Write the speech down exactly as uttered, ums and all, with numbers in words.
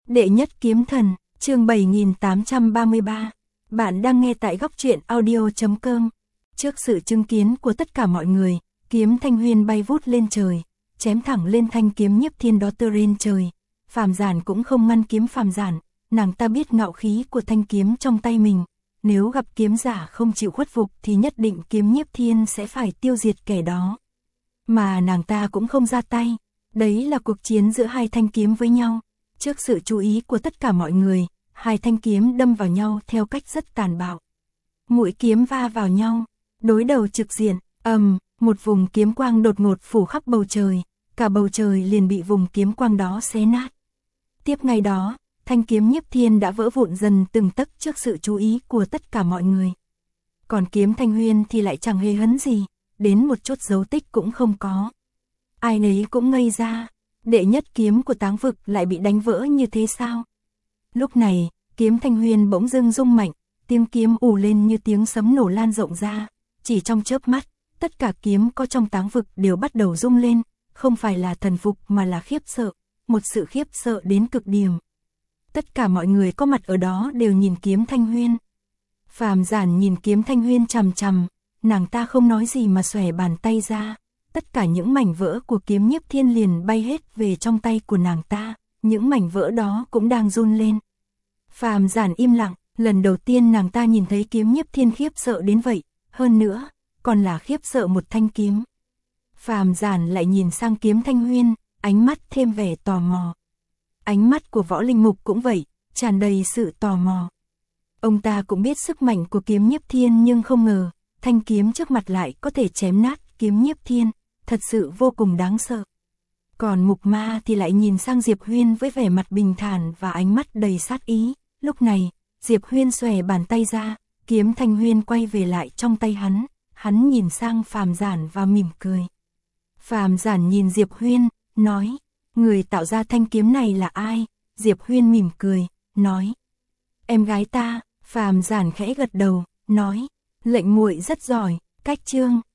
Đệ nhất kiếm thần, chương bảy nghìn tám trăm ba mươi ba. Bạn đang nghe tại góc truyện audio chấm com. Trước sự chứng kiến của tất cả mọi người, kiếm Thanh Huyên bay vút lên trời, chém thẳng lên thanh kiếm Nhiếp Thiên đó tơ lên trời. Phàm Giản cũng không ngăn kiếm Phàm Giản, nàng ta biết ngạo khí của thanh kiếm trong tay mình, nếu gặp kiếm giả không chịu khuất phục thì nhất định kiếm Nhiếp Thiên sẽ phải tiêu diệt kẻ đó. Mà nàng ta cũng không ra tay, đấy là cuộc chiến giữa hai thanh kiếm với nhau. Trước sự chú ý của tất cả mọi người, hai thanh kiếm đâm vào nhau theo cách rất tàn bạo. Mũi kiếm va vào nhau, đối đầu trực diện, ầm, một vùng kiếm quang đột ngột phủ khắp bầu trời, cả bầu trời liền bị vùng kiếm quang đó xé nát. Tiếp ngay đó, thanh kiếm Nhiếp Thiên đã vỡ vụn dần từng tấc trước sự chú ý của tất cả mọi người. Còn kiếm Thanh Huyên thì lại chẳng hề hấn gì, đến một chút dấu tích cũng không có. Ai nấy cũng ngây ra, đệ nhất kiếm của Táng Vực lại bị đánh vỡ như thế sao? Lúc này, kiếm Thanh Huyên bỗng dưng rung mạnh, tiếng kiếm ù lên như tiếng sấm nổ lan rộng ra, chỉ trong chớp mắt, tất cả kiếm có trong Táng Vực đều bắt đầu rung lên, không phải là thần phục mà là khiếp sợ, một sự khiếp sợ đến cực điểm. Tất cả mọi người có mặt ở đó đều nhìn kiếm Thanh Huyên. Phàm Giản nhìn kiếm Thanh Huyên chằm chằm, nàng ta không nói gì mà xòe bàn tay ra. Tất cả những mảnh vỡ của kiếm Nhiếp Thiên liền bay hết về trong tay của nàng ta, những mảnh vỡ đó cũng đang run lên. Phàm Giản im lặng, lần đầu tiên nàng ta nhìn thấy kiếm Nhiếp Thiên khiếp sợ đến vậy, hơn nữa, còn là khiếp sợ một thanh kiếm. Phàm Giản lại nhìn sang kiếm Thanh Huyên, ánh mắt thêm vẻ tò mò. Ánh mắt của Võ Linh Mục cũng vậy, tràn đầy sự tò mò. Ông ta cũng biết sức mạnh của kiếm Nhiếp Thiên nhưng không ngờ, thanh kiếm trước mặt lại có thể chém nát kiếm Nhiếp Thiên, thật sự vô cùng đáng sợ. Còn Mục Ma thì lại nhìn sang Diệp Huyên với vẻ mặt bình thản và ánh mắt đầy sát ý. Lúc này, Diệp Huyên xòe bàn tay ra, kiếm Thanh Huyên quay về lại trong tay hắn, hắn nhìn sang Phàm Giản và mỉm cười. Phàm Giản nhìn Diệp Huyên, nói, người tạo ra thanh kiếm này là ai? Diệp Huyên mỉm cười, nói, em gái ta. Phàm Giản khẽ gật đầu, nói, lệnh muội rất giỏi, cách chương.